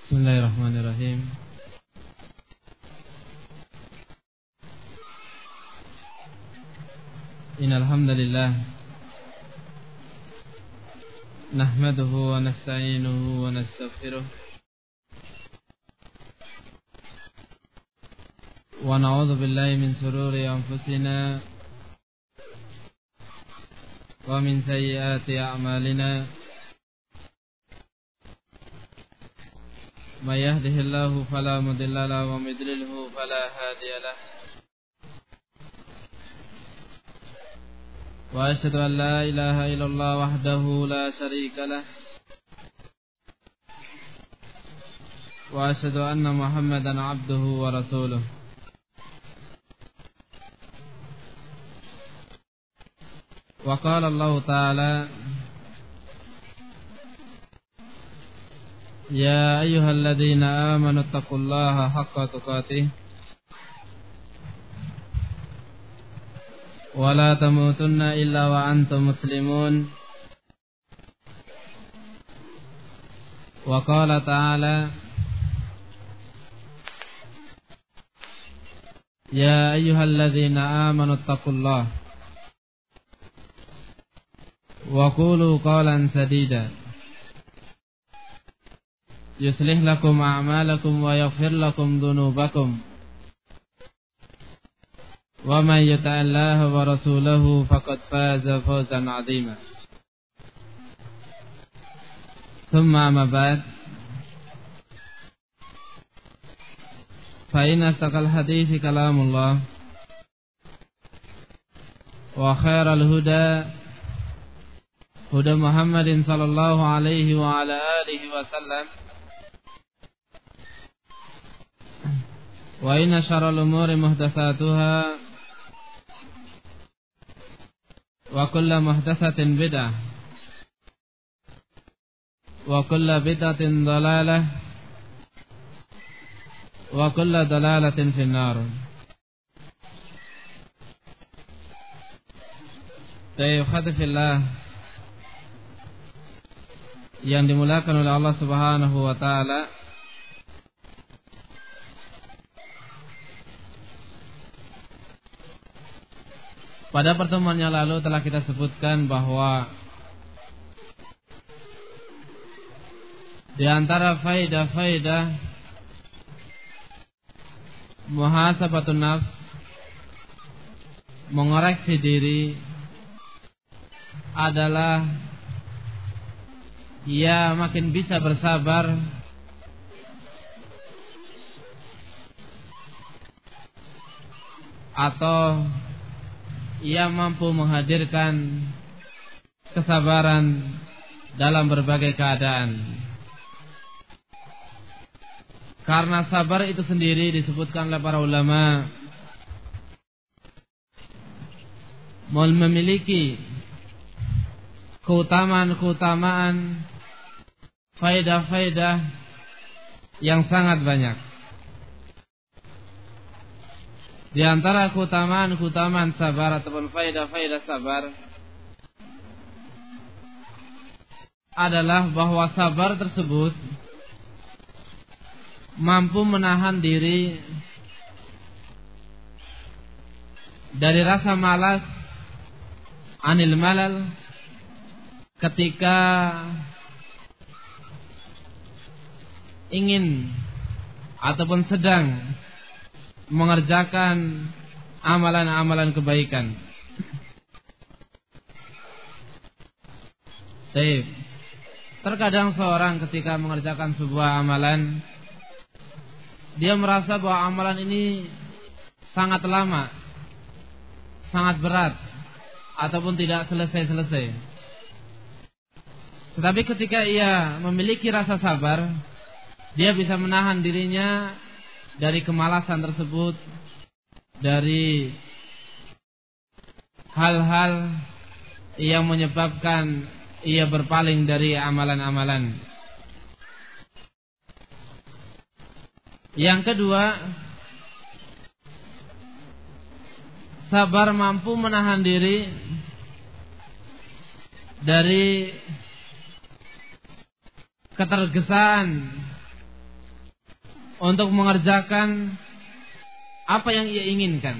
Bismillahirrahmanirrahim. Innal hamdalillah nahmaduhu wa nasta'inuhu wa nastaghfiruh wa na'udzu billahi min shururi anfusina wa min sayyiati a'malina. May yahdihillahu fala mudilla lahu wa may yudlilhu fala hadiya lahu. Wa asyhadu an la ilaha illallah wahdahu la syarika lah. Wa asyhadu anna Muhammadan abduhu wa rasuluh. Wa qala Allah ta'ala: Ya ayyuhalladzina amanu taqullaha haqqa tuqatih wa la tamutunna illa wa antum muslimun. Wa qala ta'ala: Ya ayyuhalladzina amanu taqullaha wa qulu qawlan sadida yuslih lakum a'malakum wa yaghfir lakum dhunubakum wa may yuti'illaha wa rasulahu faqad faza fawzan 'azima. Thumma amma ba'd, fa inna astaqal hadithi kalamullah wa khairal huda huda Muhammadin sallallahu alaihi wa ala alihi wa sallam, wa inna syarral umuri muhdatsatuha wa kullu muhdatsatin bid'ah wa kullu bid'atin dhalalah wa kullu dhalalatin finnar. Tayyibullah yang dimuliakan oleh Allah Subhanahu wa taala, pada pertemuan yang lalu telah kita sebutkan bahwa di antara faidah-faidah muhasabatun nafs, mengoreksi diri, adalah ia makin bisa bersabar atau ia mampu menghadirkan kesabaran dalam berbagai keadaan. Karena sabar itu sendiri disebutkan oleh para ulama memiliki keutamaan-keutamaan, faedah-faedah yang sangat banyak. Di antara keutamaan-keutamaan sabar ataupun faedah-faedah sabar adalah bahwa sabar tersebut mampu menahan diri dari rasa malas, anil malal, ketika ingin ataupun sedang mengerjakan amalan-amalan kebaikan. Terkadang seorang ketika mengerjakan sebuah amalan, dia merasa bahwa amalan ini sangat lama, sangat berat, ataupun tidak selesai-selesai. Tetapi ketika ia memiliki rasa sabar, dia bisa menahan dirinya dari kemalasan tersebut, dari hal-hal yang menyebabkan ia berpaling dari amalan-amalan. Yang kedua, sabar mampu menahan diri dari ketergesaan untuk mengerjakan apa yang ia inginkan.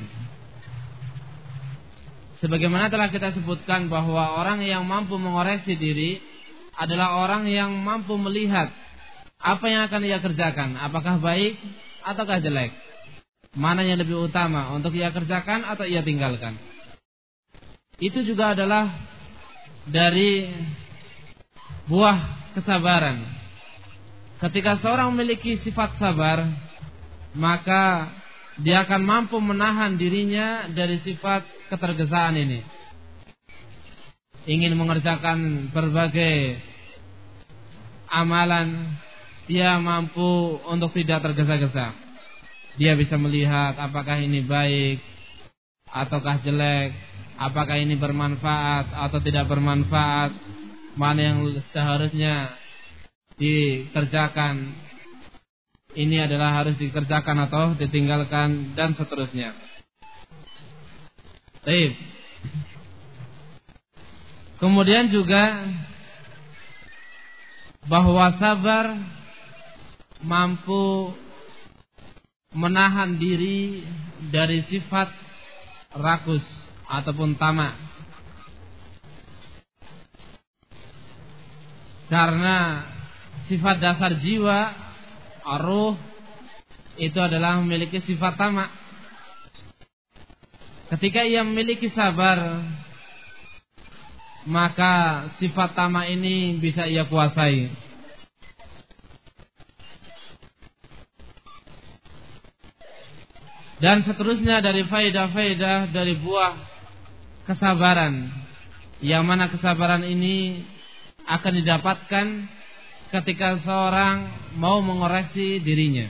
Sebagaimana telah kita sebutkan bahwa orang yang mampu mengoreksi diri adalah orang yang mampu melihat apa yang akan ia kerjakan, apakah baik ataukah jelek, mana yang lebih utama untuk ia kerjakan atau ia tinggalkan. Itu juga adalah dari buah kesabaran. Ketika seorang memiliki sifat sabar, maka dia akan mampu menahan dirinya dari sifat ketergesaan ini. Ingin mengerjakan berbagai amalan, dia mampu untuk tidak tergesa-gesa. Dia bisa melihat apakah ini baik ataukah jelek, apakah ini bermanfaat atau tidak bermanfaat, mana yang seharusnya dikerjakan, ini adalah harus dikerjakan atau ditinggalkan, dan seterusnya. Baik. Kemudian juga bahwa sabar mampu menahan diri dari sifat rakus ataupun tamak. Karena sifat dasar jiwa, ruh, itu adalah memiliki sifat tamak. Ketika ia memiliki sabar, maka sifat tamak ini bisa ia kuasai. Dan seterusnya dari faedah-faedah dari buah kesabaran, yang mana kesabaran ini akan didapatkan ketika seorang mau mengoreksi dirinya.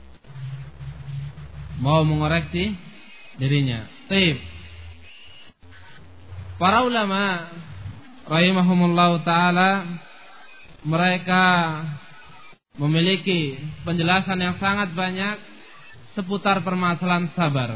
Baik. Para ulama rahimahumullah ta'ala, mereka memiliki penjelasan yang sangat banyak seputar permasalahan sabar.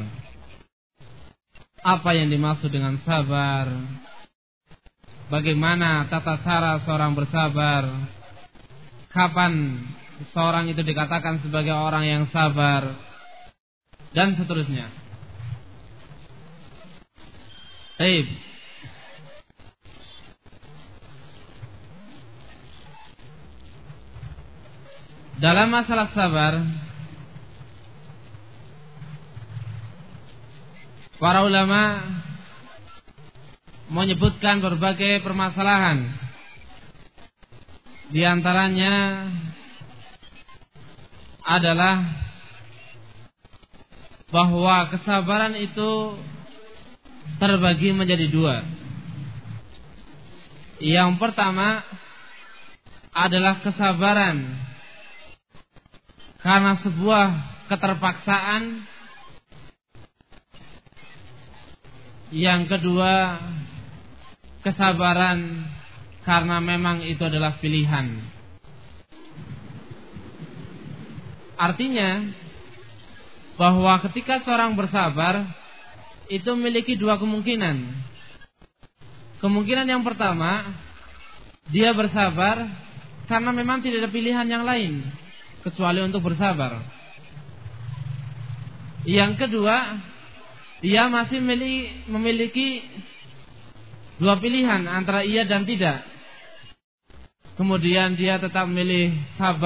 Apa yang dimaksud dengan sabar? Bagaimana tata cara seorang bersabar? Kapan seorang itu dikatakan sebagai orang yang sabar? Dan seterusnya. Baik. Dalam masalah sabar, para ulama menyebutkan berbagai permasalahan. Di antaranya adalah bahwa kesabaran itu terbagi menjadi dua. Yang pertama adalah kesabaran karena sebuah keterpaksaan. Yang kedua, kesabaran karena memang itu adalah pilihan. Artinya bahwa ketika seorang bersabar, itu memiliki dua kemungkinan. Kemungkinan yang pertama, dia bersabar karena memang tidak ada pilihan yang lain kecuali untuk bersabar. Yang kedua, dia masih memiliki dua pilihan antara iya dan tidak. Kemudian dia tetap memilih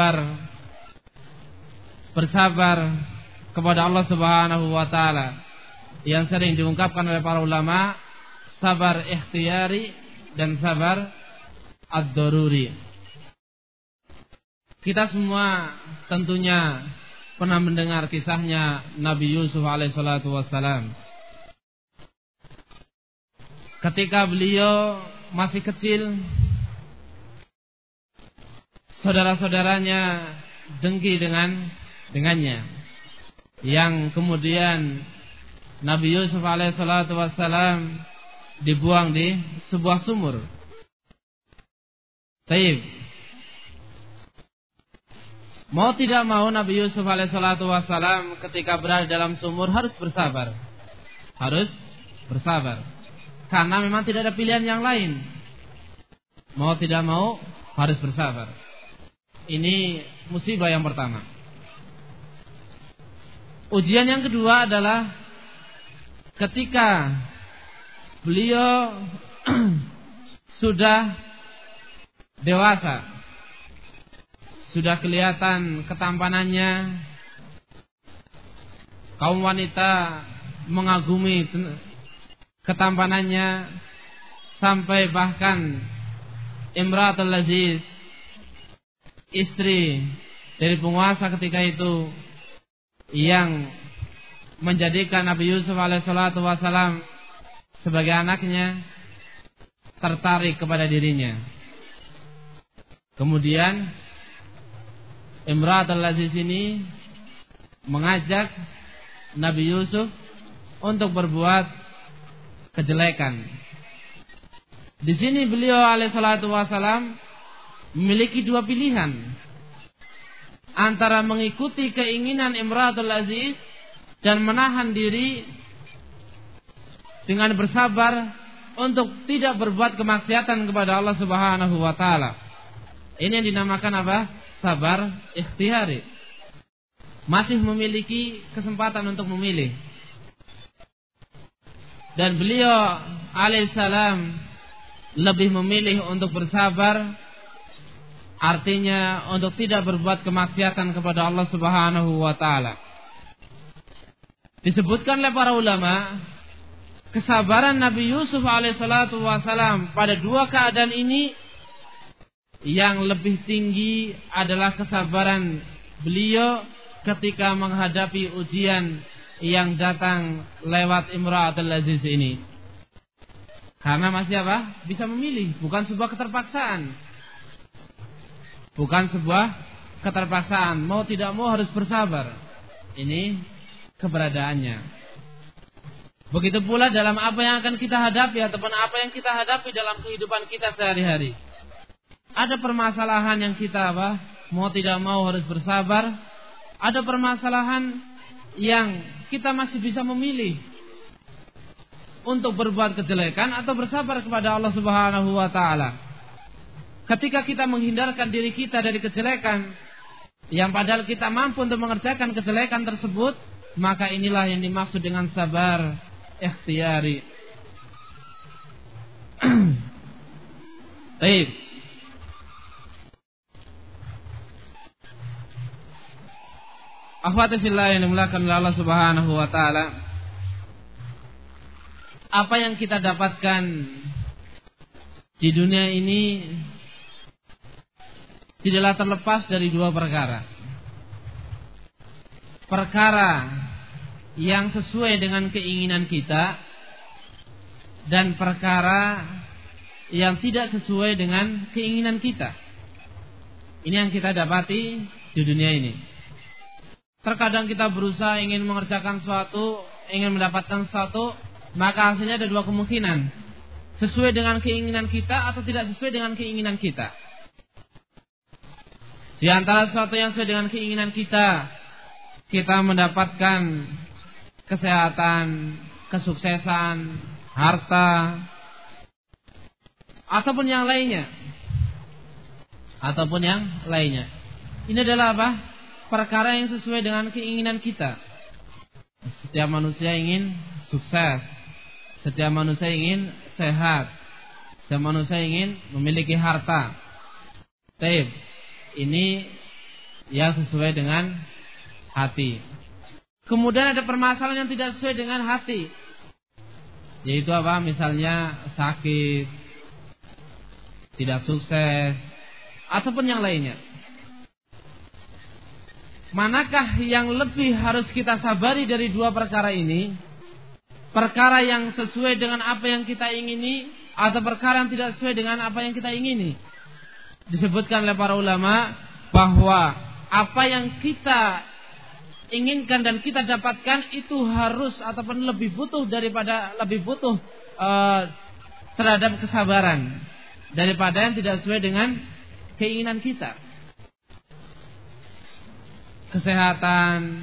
bersabar kepada Allah Subhanahu wa taala, yang sering diungkapkan oleh para ulama, sabar ikhtiyari dan sabar ad-daruri. Kita semua tentunya pernah mendengar kisahnya Nabi Yusuf alaihissalatu wassalam. Ketika beliau masih kecil, saudara-saudaranya dengki dengannya, yang kemudian Nabi Yusuf alaihissalatu wassalam dibuang di sebuah sumur. Taib. Mau tidak mau Nabi Yusuf alaihissalatu wassalam ketika berada dalam sumur harus bersabar. Karena memang tidak ada pilihan yang lain. Mau tidak mau harus bersabar. Ini musibah yang pertama. Ujian yang kedua adalah ketika beliau sudah dewasa, sudah kelihatan ketampanannya, kaum wanita mengagumi ketampanannya, sampai bahkan Imratul Aziz, istri dari penguasa ketika itu, yang menjadikan Nabi Yusuf alaihissalatu wassalam sebagai anaknya, tertarik kepada dirinya. Kemudian Imratul Aziz ini mengajak Nabi Yusuf untuk berbuat kejelekan. Di sini beliau alaihissalatu wassalam memiliki dua pilihan, antara mengikuti keinginan Imratul Aziz dan menahan diri dengan bersabar untuk tidak berbuat kemaksiatan kepada Allah Subhanahu wa taala. Ini yang dinamakan apa? Sabar ikhtiyari. Masih memiliki kesempatan untuk memilih. Dan beliau alaihissalam lebih memilih untuk bersabar, artinya untuk tidak berbuat kemaksiatan kepada Allah Subhanahu wa taala. Disebutkan oleh para ulama, kesabaran Nabi Yusuf alaihissalatu wassalam pada dua keadaan ini, yang lebih tinggi adalah kesabaran beliau ketika menghadapi ujian yang datang lewat Imratul Aziz ini. Karena masih apa? Bisa memilih, bukan sebuah keterpaksaan. Bukan sebuah keterpaksaan, mau tidak mau harus bersabar. Ini keberadaannya. Begitu pula dalam apa yang akan kita hadapi ataupun apa yang kita hadapi dalam kehidupan kita sehari-hari. Ada permasalahan yang kita apa? Mau tidak mau harus bersabar. Ada permasalahan yang kita masih bisa memilih untuk berbuat kejelekan atau bersabar kepada Allah Subhanahu wa taala. Ketika kita menghindarkan diri kita dari kejelekan yang padahal kita mampu untuk mengerjakan kejelekan tersebut, maka inilah yang dimaksud dengan sabar ikhtiyari. Baik. Akhwati fillah yang dimuliakan oleh Allah Subhanahu wa taala, apa yang kita dapatkan di dunia ini tidaklah terlepas dari dua perkara. Perkara yang sesuai dengan keinginan kita dan perkara yang tidak sesuai dengan keinginan kita. Ini yang kita dapati di dunia ini. Terkadang kita berusaha ingin mengerjakan sesuatu, ingin mendapatkan sesuatu, maka hasilnya ada dua kemungkinan. Sesuai dengan keinginan kita atau tidak sesuai dengan keinginan kita. Di antara sesuatu yang sesuai dengan keinginan kita mendapatkan kesehatan, kesuksesan, harta, ataupun yang lainnya. Ini adalah apa? Perkara yang sesuai dengan keinginan kita. Setiap manusia ingin sukses, setiap manusia ingin sehat, setiap manusia ingin memiliki harta. Baik, ini yang sesuai dengan hati. Kemudian ada permasalahan yang tidak sesuai dengan hati, yaitu apa? Misalnya sakit, tidak sukses, ataupun yang lainnya. Manakah yang lebih harus kita sabari dari dua perkara ini? Perkara yang sesuai dengan apa yang kita ingini atau perkara yang tidak sesuai dengan apa yang kita ingini? Disebutkan oleh para ulama bahwa apa yang kita inginkan dan kita dapatkan itu harus ataupun lebih butuh terhadap kesabaran daripada yang tidak sesuai dengan keinginan kita. Kesehatan,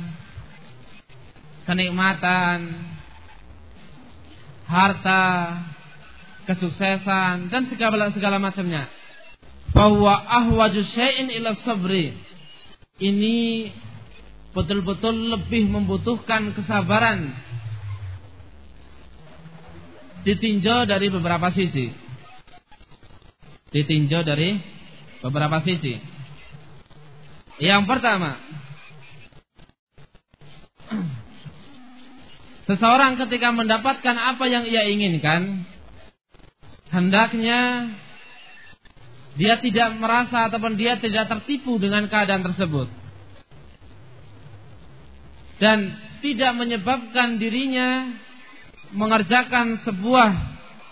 kenikmatan, harta, kesuksesan dan segala macamnya. Bahwa ahwaju syai'in ila sabri. Ini betul-betul lebih membutuhkan kesabaran ditinjau dari beberapa sisi. Ditinjau dari beberapa sisi. Yang pertama, seseorang ketika mendapatkan apa yang ia inginkan, hendaknya dia tidak merasa ataupun dia tidak tertipu dengan keadaan tersebut, dan tidak menyebabkan dirinya mengerjakan sebuah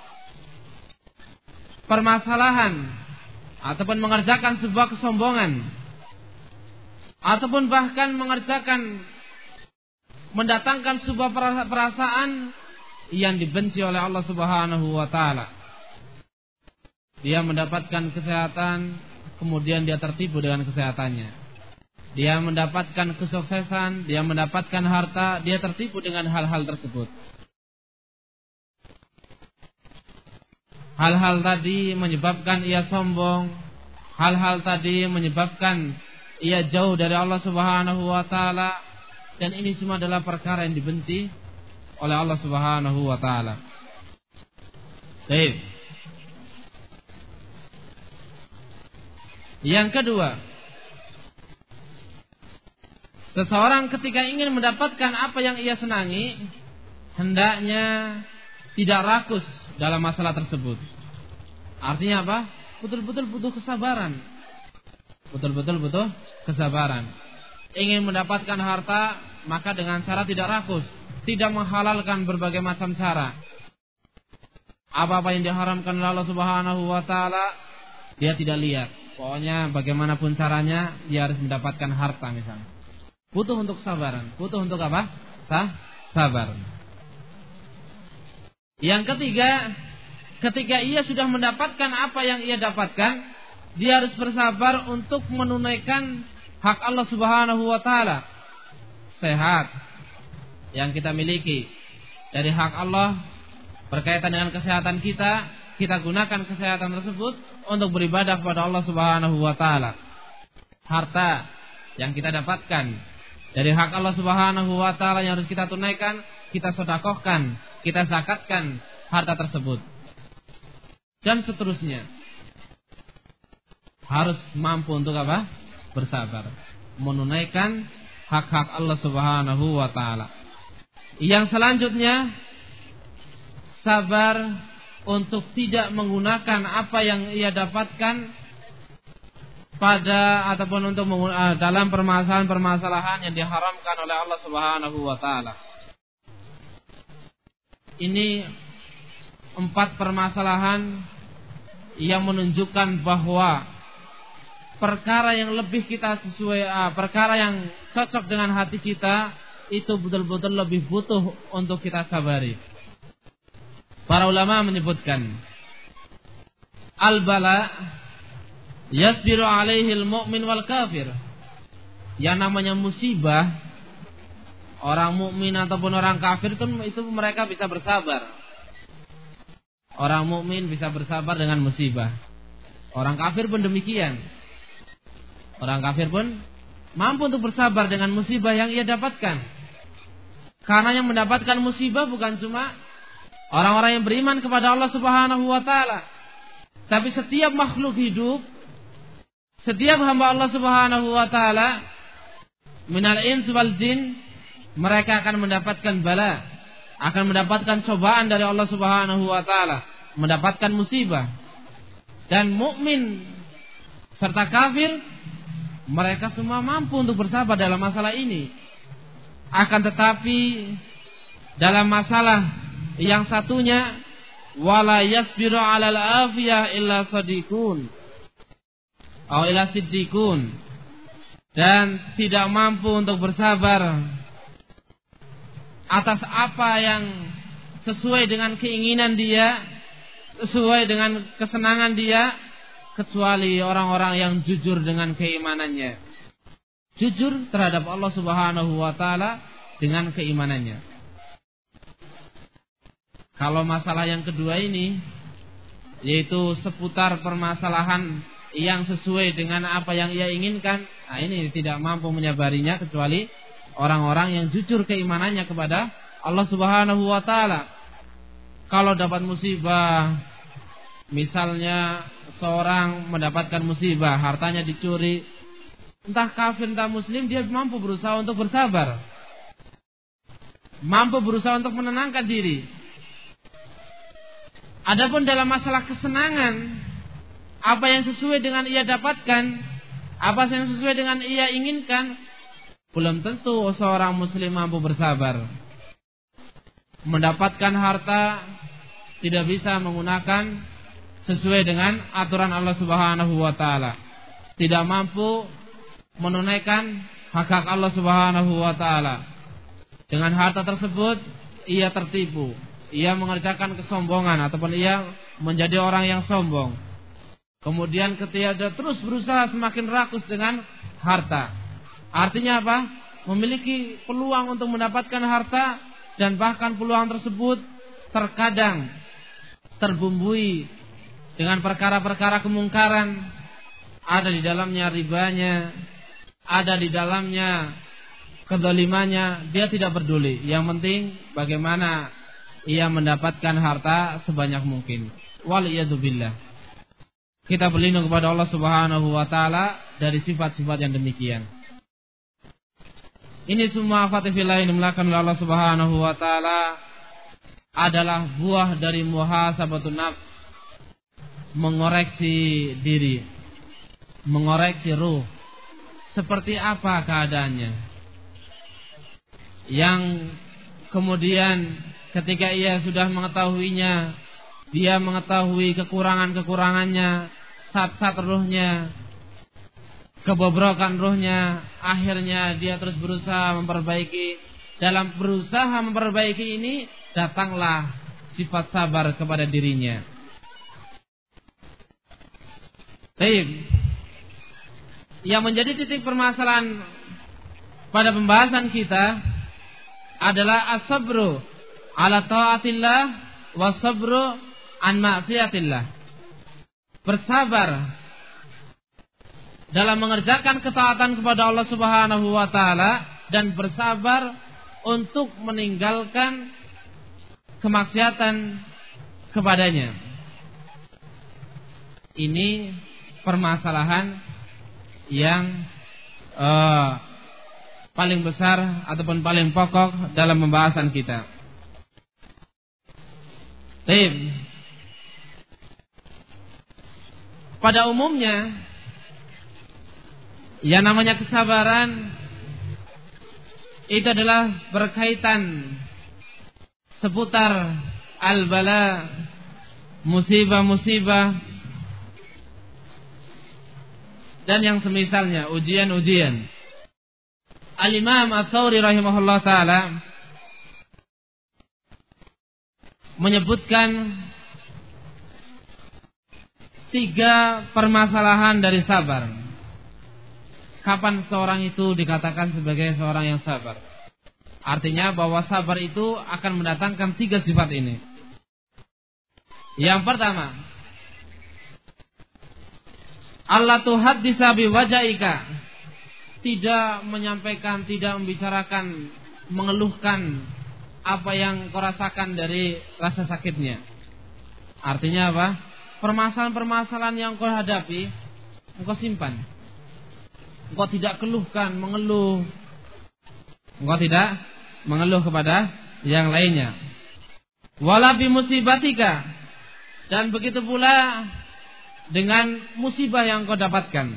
permasalahan ataupun mengerjakan sebuah kesombongan ataupun bahkan mendatangkan sebuah perasaan yang dibenci oleh Allah Subhanahu wa taala. Dia mendapatkan kesehatan, kemudian dia tertipu dengan kesehatannya. Dia mendapatkan kesuksesan, dia mendapatkan harta, dia tertipu dengan hal-hal tersebut. Hal-hal tadi menyebabkan ia sombong. Hal-hal tadi menyebabkan ia jauh dari Allah Subhanahu wa taala. Dan ini semua adalah perkara yang dibenci oleh Allah Subhanahu wa taala. Baik. Yang kedua, seseorang ketika ingin mendapatkan apa yang ia senangi, hendaknya tidak rakus dalam masalah tersebut. Artinya apa? Betul-betul butuh kesabaran. Betul-betul butuh kesabaran. Ingin mendapatkan harta, maka dengan cara tidak rakus, tidak menghalalkan berbagai macam cara. Apa-apa yang diharamkan oleh Allah Subhanahu wa taala, dia tidak lihat. Pokoknya bagaimanapun caranya dia harus mendapatkan harta misalnya. Butuh untuk kesabaran. Butuh untuk apa? Sabar. Yang ketiga, ketika ia sudah mendapatkan apa yang ia dapatkan, dia harus bersabar untuk menunaikan hak Allah Subhanahu wa taala. Sehat yang kita miliki dari hak Allah berkaitan dengan kesehatan kita gunakan kesehatan tersebut untuk beribadah kepada Allah Subhanahu wa taala. Harta yang kita dapatkan dari hak Allah Subhanahu wa taala yang harus kita tunaikan, kita sedekahkan, kita zakatkan harta tersebut. Dan seterusnya. Harus mampu untuk apa? Bersabar, menunaikan hak-hak Allah Subhanahu wa taala. Yang selanjutnya, sabar untuk tidak menggunakan apa yang ia dapatkan pada ataupun untuk dalam permasalahan-permasalahan yang diharamkan oleh Allah Subhanahu wa taala. Ini 4 permasalahan yang menunjukkan bahwa perkara yang lebih kita perkara yang cocok dengan hati kita itu betul-betul lebih butuh untuk kita sabari. Para ulama menyebutkan al-bala yasbiru alaihi al-mu'min wal kafir. Yang namanya musibah, orang mukmin ataupun orang kafir itu mereka bisa bersabar. Orang mukmin bisa bersabar dengan musibah. Orang kafir pun demikian. Orang kafir pun mampu untuk bersabar dengan musibah yang ia dapatkan. Karena yang mendapatkan musibah bukan cuma orang-orang yang beriman kepada Allah Subhanahu wa taala, tapi setiap makhluk hidup, setiap hamba Allah Subhanahu wa taala, minal ins wal jin, mereka akan mendapatkan bala, akan mendapatkan cobaan dari Allah Subhanahu wa taala, mendapatkan musibah. Dan mukmin serta kafir, mereka semua mampu untuk bersabar dalam masalah ini. Akan tetapi dalam masalah yang satunya, wala yasbiru 'alal afiyah illa shadiqun atau illa siddiqun, dan tidak mampu untuk bersabar atas apa yang sesuai dengan keinginan dia, sesuai dengan kesenangan dia, kecuali orang-orang yang jujur dengan keimanannya. Jujur terhadap Allah Subhanahu wa taala dengan keimanannya. Kalau masalah yang kedua ini, yaitu seputar permasalahan yang sesuai dengan apa yang ia inginkan, nah ini tidak mampu menyabarinya kecuali orang-orang yang jujur keimanannya kepada Allah Subhanahu wa taala. Kalau dapat musibah, misalnya seorang mendapatkan musibah, hartanya dicuri, entah kafir entah muslim, dia mampu berusaha untuk bersabar, mampu berusaha untuk menenangkan diri. Adapun dalam masalah kesenangan, apa yang sesuai dengan ia dapatkan, apa yang sesuai dengan ia inginkan, belum tentu seorang muslim mampu bersabar. Mendapatkan harta tidak bisa menggunakan sesuai dengan aturan Allah Subhanahu wa taala. Tidak mampu menunaikan hak-hak Allah Subhanahu wa taala. Dengan harta tersebut ia tertipu, ia mengerjakan kesombongan ataupun ia menjadi orang yang sombong. Kemudian ketika dia terus berusaha semakin rakus dengan harta. Artinya apa? Memiliki peluang untuk mendapatkan harta, dan bahkan peluang tersebut terkadang terbumbui dengan perkara-perkara kemungkaran. Ada di dalamnya ribanya, ada di dalamnya kezalimannya. Dia tidak peduli. Yang penting bagaimana ia mendapatkan harta sebanyak mungkin. Waliyadzubillah. Kita berlindung kepada Allah Subhanahu wa taala dari sifat-sifat yang demikian. Ini semua fatifillah yang dimulakan oleh Allah Subhanahu wa taala adalah buah dari muhasabatun nafs, mengoreksi diri, mengoreksi ruh. Seperti apa keadaannya, yang kemudian ketika ia sudah mengetahuinya, dia mengetahui kekurangan-kekurangannya, cat-cat ruhnya, kebobrokan ruhnya, akhirnya dia terus berusaha memperbaiki. Dalam berusaha memperbaiki ini, datanglah sifat sabar kepada dirinya. Baik. Yang menjadi titik permasalahan pada pembahasan kita adalah as-sabru ala ta'atillah was-sabru an ma'siyatillah. Bersabar dalam mengerjakan ketaatan kepada Allah Subhanahu wa taala dan bersabar untuk meninggalkan kemaksiatan kepadanya. Ini permasalahan yang paling besar ataupun paling pokok dalam pembahasan kita. Baik. Pada umumnya yang namanya kesabaran itu adalah berkaitan seputar al-bala, musibah-musibah dan yang semisalnya, ujian-ujian. Al-Imam Ats-Tsauri rahimahullah ta'ala menyebutkan 3 permasalahan dari sabar. Kapan seorang itu dikatakan sebagai seorang yang sabar? Artinya bahwa sabar itu akan mendatangkan 3 sifat ini. Yang pertama, Allah tuhaddisa biwajaika, tidak menyampaikan, tidak membicarakan, mengeluhkan apa yang kau rasakan dari rasa sakitnya. Artinya apa? Permasalahan-permasalahan yang kau hadapi, engkau simpan. Engkau tidak keluhkan, mengeluh. Engkau tidak mengeluh kepada yang lainnya. Wala bi musibatika, dan begitu pula dengan musibah yang kau dapatkan.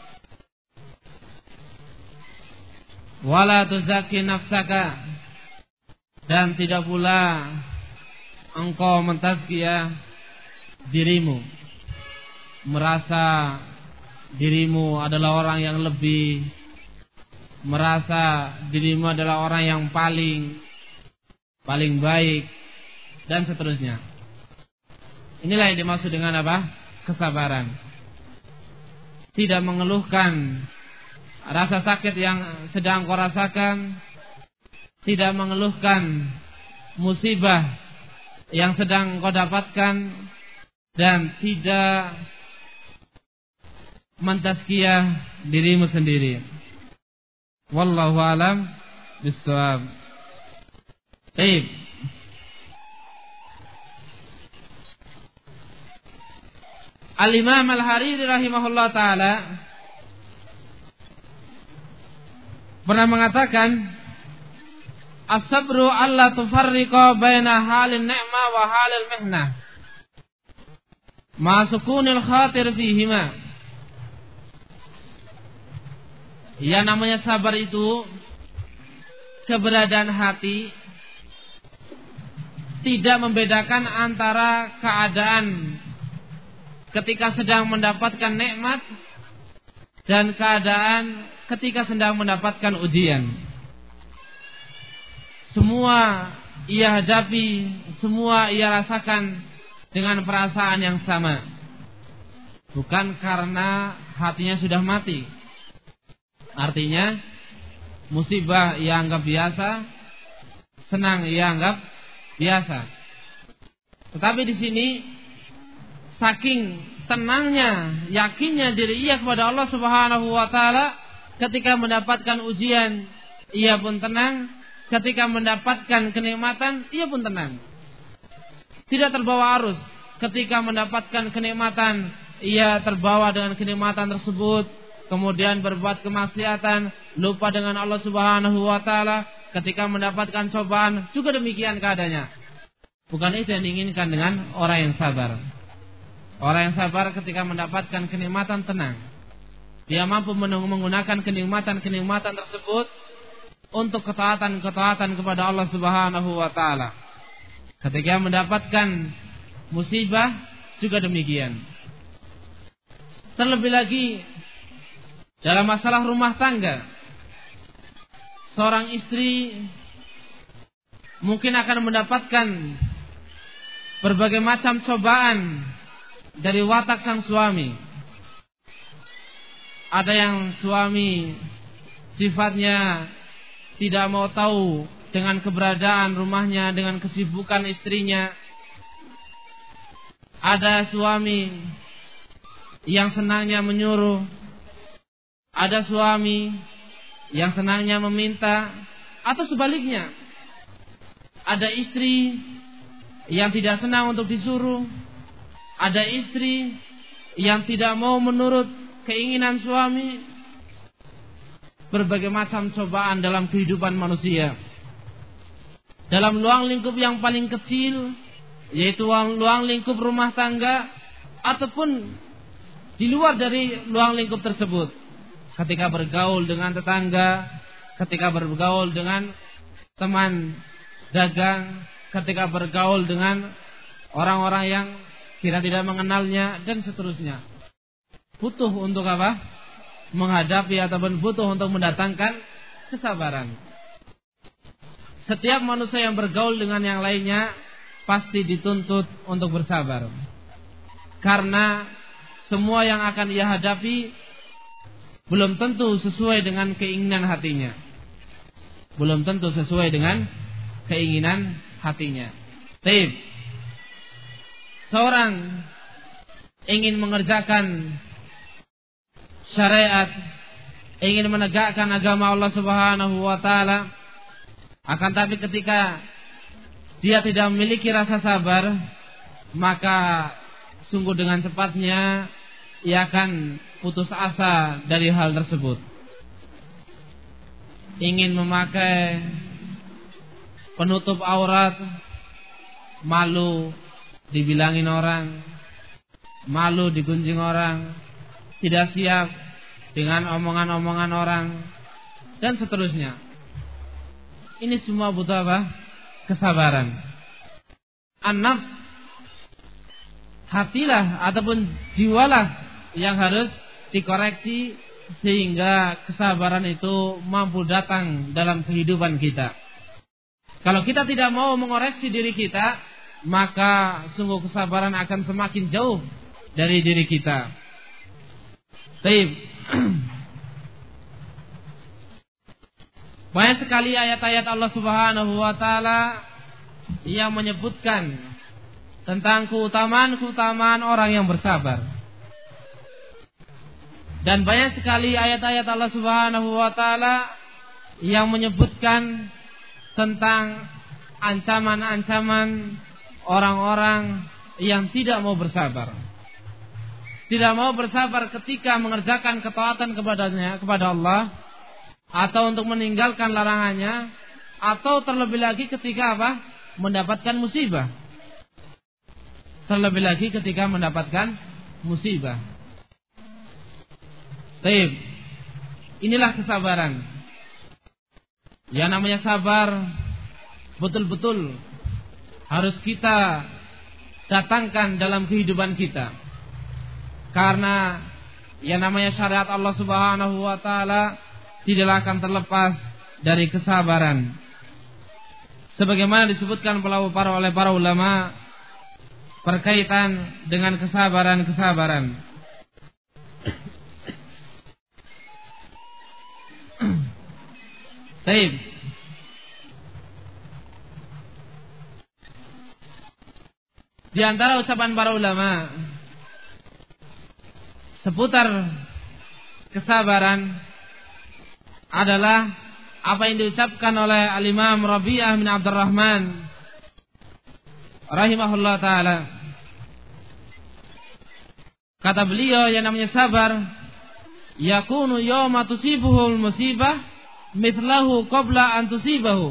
Wala tuzakki nafsaka, dan tidak pula engkau mentazkiyah dirimu, merasa dirimu adalah orang yang lebih, merasa dirimu adalah orang yang paling baik, dan seterusnya. Inilah yang dimaksud dengan apa? Kesabaran. Tidak mengeluhkan rasa sakit yang sedang kau rasakan, tidak mengeluhkan musibah yang sedang kau dapatkan, dan tidak mentazkiyah dirimu sendiri. Wallahu alam bisawab. Baik. Al-Imam Al-Hariri rahimahullah ta'ala pernah mengatakan, as-sabru alla tufarriqa baina halin ni'mah wa halil mihnah ma sukunil khatir fihima. Ya, namanya sabar itu keberadaan hati, tidak membedakan antara keadaan ketika sedang mendapatkan nikmat dan keadaan ketika sedang mendapatkan ujian. Semua ia hadapi, semua ia rasakan dengan perasaan yang sama. Bukan karena hatinya sudah mati. Artinya musibah ia anggap biasa, senang ia anggap biasa. Tetapi di sini saking tenangnya, yakinnya diri ia kepada Allah Subhanahu wa taala, ketika mendapatkan ujian ia pun tenang, ketika mendapatkan kenikmatan ia pun tenang. Tidak terbawa arus. Ketika mendapatkan kenikmatan ia terbawa dengan kenikmatan tersebut, kemudian berbuat kemaksiatan, lupa dengan Allah Subhanahu wa taala. Ketika mendapatkan cobaan juga demikian keadaannya. Bukan itu yang diinginkan dengan orang yang sabar. Orang yang sabar ketika mendapatkan kenikmatan tenang. Dia mampu menggunakan kenikmatan-kenikmatan tersebut untuk ketaatan-ketaatan kepada Allah Subhanahu wa taala. Ketika mendapatkan musibah juga demikian. Terlebih lagi dalam masalah rumah tangga, seorang istri mungkin akan mendapatkan berbagai macam cobaan dari watak sang suami. Ada yang suami sifatnya tidak mau tahu dengan keberadaan rumahnya, dengan kesibukan istrinya. Ada suami yang senangnya menyuruh. Ada suami yang senangnya meminta. Atau sebaliknya, ada istri yang tidak senang untuk disuruh. Ada istri yang tidak mau menurut keinginan suami. Berbagai macam cobaan dalam kehidupan manusia. Dalam ruang lingkup yang paling kecil, yaitu ruang lingkup rumah tangga, ataupun di luar dari ruang lingkup tersebut. Ketika bergaul dengan tetangga, ketika bergaul dengan teman dagang, ketika bergaul dengan orang-orang yang kita tidak mengenalnya, dan seterusnya. Butuh untuk apa? Menghadapi ataupun butuh untuk mendatangkan kesabaran. Setiap manusia yang bergaul dengan yang lainnya pasti dituntut untuk bersabar. Karena semua yang akan ia hadapi belum tentu sesuai dengan keinginan hatinya. Belum tentu sesuai dengan keinginan hatinya. Baik. Seorang ingin mengerjakan syariat, ingin menegakkan agama Allah Subhanahu wa taala, akan tapi ketika dia tidak memiliki rasa sabar, maka sungguh dengan cepatnya ia akan putus asa dari hal tersebut. Ingin memakai penutup aurat, malu dibilangin orang, malu digunjing orang, tidak siap dengan omongan-omongan orang, dan seterusnya. Ini semua butuh apa? Kesabaran. An-nafs, hatilah ataupun jiwalah yang harus dikoreksi sehingga kesabaran itu mampu datang dalam kehidupan kita. Kalau kita tidak mau mengoreksi diri kita, maka sungguh kesabaran akan semakin jauh dari diri kita. Baik. Banyak sekali ayat-ayat Allah Subhanahu wa taala yang menyebutkan tentang keutamaan-keutamaan orang yang bersabar. Dan banyak sekali ayat-ayat Allah Subhanahu wa taala yang menyebutkan tentang ancaman-ancaman orang-orang yang tidak mau bersabar. Tidak mau bersabar ketika mengerjakan ketaatan kepada Allah, atau untuk meninggalkan larangannya, atau terlebih lagi ketika apa? Mendapatkan musibah. Terlebih lagi ketika mendapatkan musibah. Baik. Inilah kesabaran. Yang namanya sabar betul-betul harus kita datangkan dalam kehidupan kita. Karena yang namanya syariat Allah Subhanahu wa taala tidaklah akan terlepas dari kesabaran. Sebagaimana disebutkan oleh para ulama berkaitan dengan kesabaran-kesabaran. Baik. Di antara ucapan para ulama seputar kesabaran adalah apa yang diucapkan oleh Al-Imam Rabi'ah bin Abdurrahman rahimahullah ta'ala. Kata beliau, yang namanya sabar yakunu yawma tusibuhul musibah mithlahu qabla an tusibahu.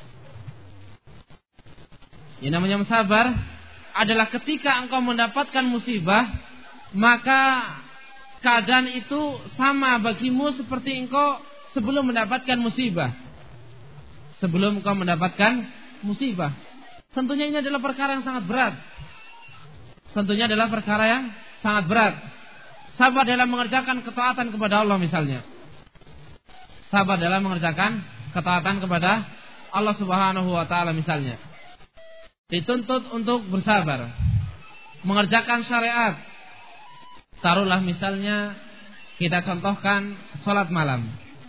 Yang namanya sabar adalah ketika engkau mendapatkan musibah, maka keadaan itu sama bagimu seperti engkau sebelum mendapatkan musibah. Sebelum engkau mendapatkan musibah. Tentunya ini adalah perkara yang sangat berat. Tentunya adalah perkara yang sangat berat. Sabar dalam mengerjakan ketaatan kepada Allah misalnya. Sabar dalam mengerjakan ketaatan kepada Allah Subhanahu wa taala misalnya. Dituntut untuk bersabar. Mengerjakan syariat. Taruhlah misalnya kita contohkan sholat malam.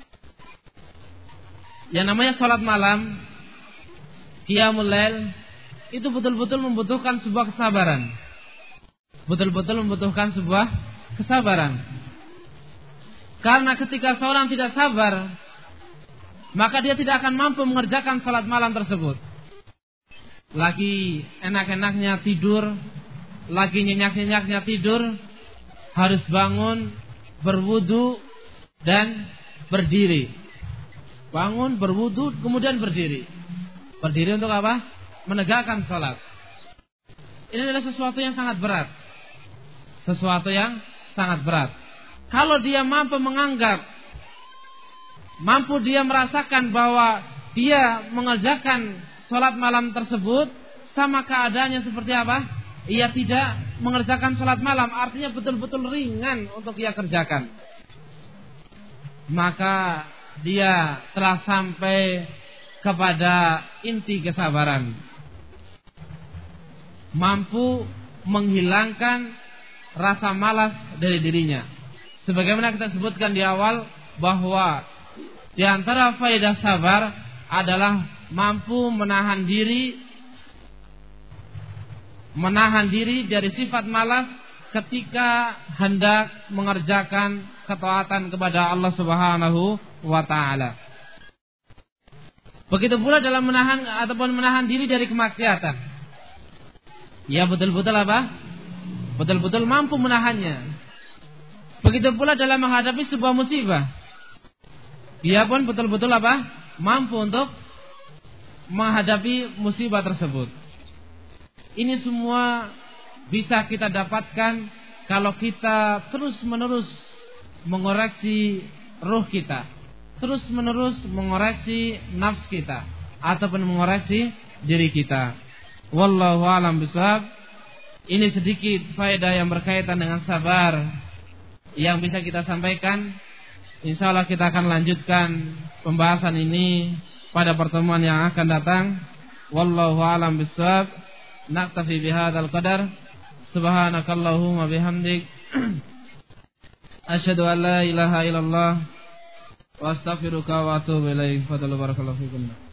Yang namanya sholat malam, qiyamul lail, itu betul-betul membutuhkan sebuah kesabaran. Betul-betul membutuhkan sebuah kesabaran. Karena ketika seorang tidak sabar, maka dia tidak akan mampu mengerjakan sholat malam tersebut. Lagi enak-enaknya tidur, lagi nyenyak-nyenyaknya tidur, harus bangun, berwudu, dan berdiri. Bangun, berwudu, kemudian berdiri. Berdiri untuk apa? Menegakkan sholat. Ini adalah sesuatu yang sangat berat. Sesuatu yang sangat berat. Kalau dia mampu menganggap, mampu dia merasakan bahwa dia mengerjakan sholat malam tersebut sama keadaannya seperti apa? Ia tidak mengerjakan sholat malam, artinya betul-betul ringan untuk ia kerjakan. Maka dia telah sampai kepada inti kesabaran. Mampu menghilangkan rasa malas dari dirinya. Sebagaimana kita sebutkan di awal bahwa di antara faedah sabar adalah mampu menahan diri dari sifat malas ketika hendak mengerjakan ketaatan kepada Allah Subhanahu wa taala. Begitu pula dalam menahan diri dari kemaksiatan. Ya betul-betul apa? Betul-betul mampu menahannya. Begitu pula dalam menghadapi sebuah musibah. Dia pun betul-betul apa? Mampu untuk menghadapi musibah tersebut. Ini semua bisa kita dapatkan kalau kita terus-menerus mengoreksi ruh kita, terus-menerus mengoreksi nafs kita, ataupun mengoreksi diri kita. Wallahu a'lam bishawab. Ini sedikit faedah yang berkaitan dengan sabar yang bisa kita sampaikan. Insyaallah kita akan lanjutkan pembahasan ini pada pertemuan yang akan datang. Wallahu a'lam bishawab. Naktafi bihadzal qadar. Subhanakallahumma bihamdik asyhadu an la ilaha illallah wa astaghfiruka wa atubu ilaik. Fadlu barakallahu fikum.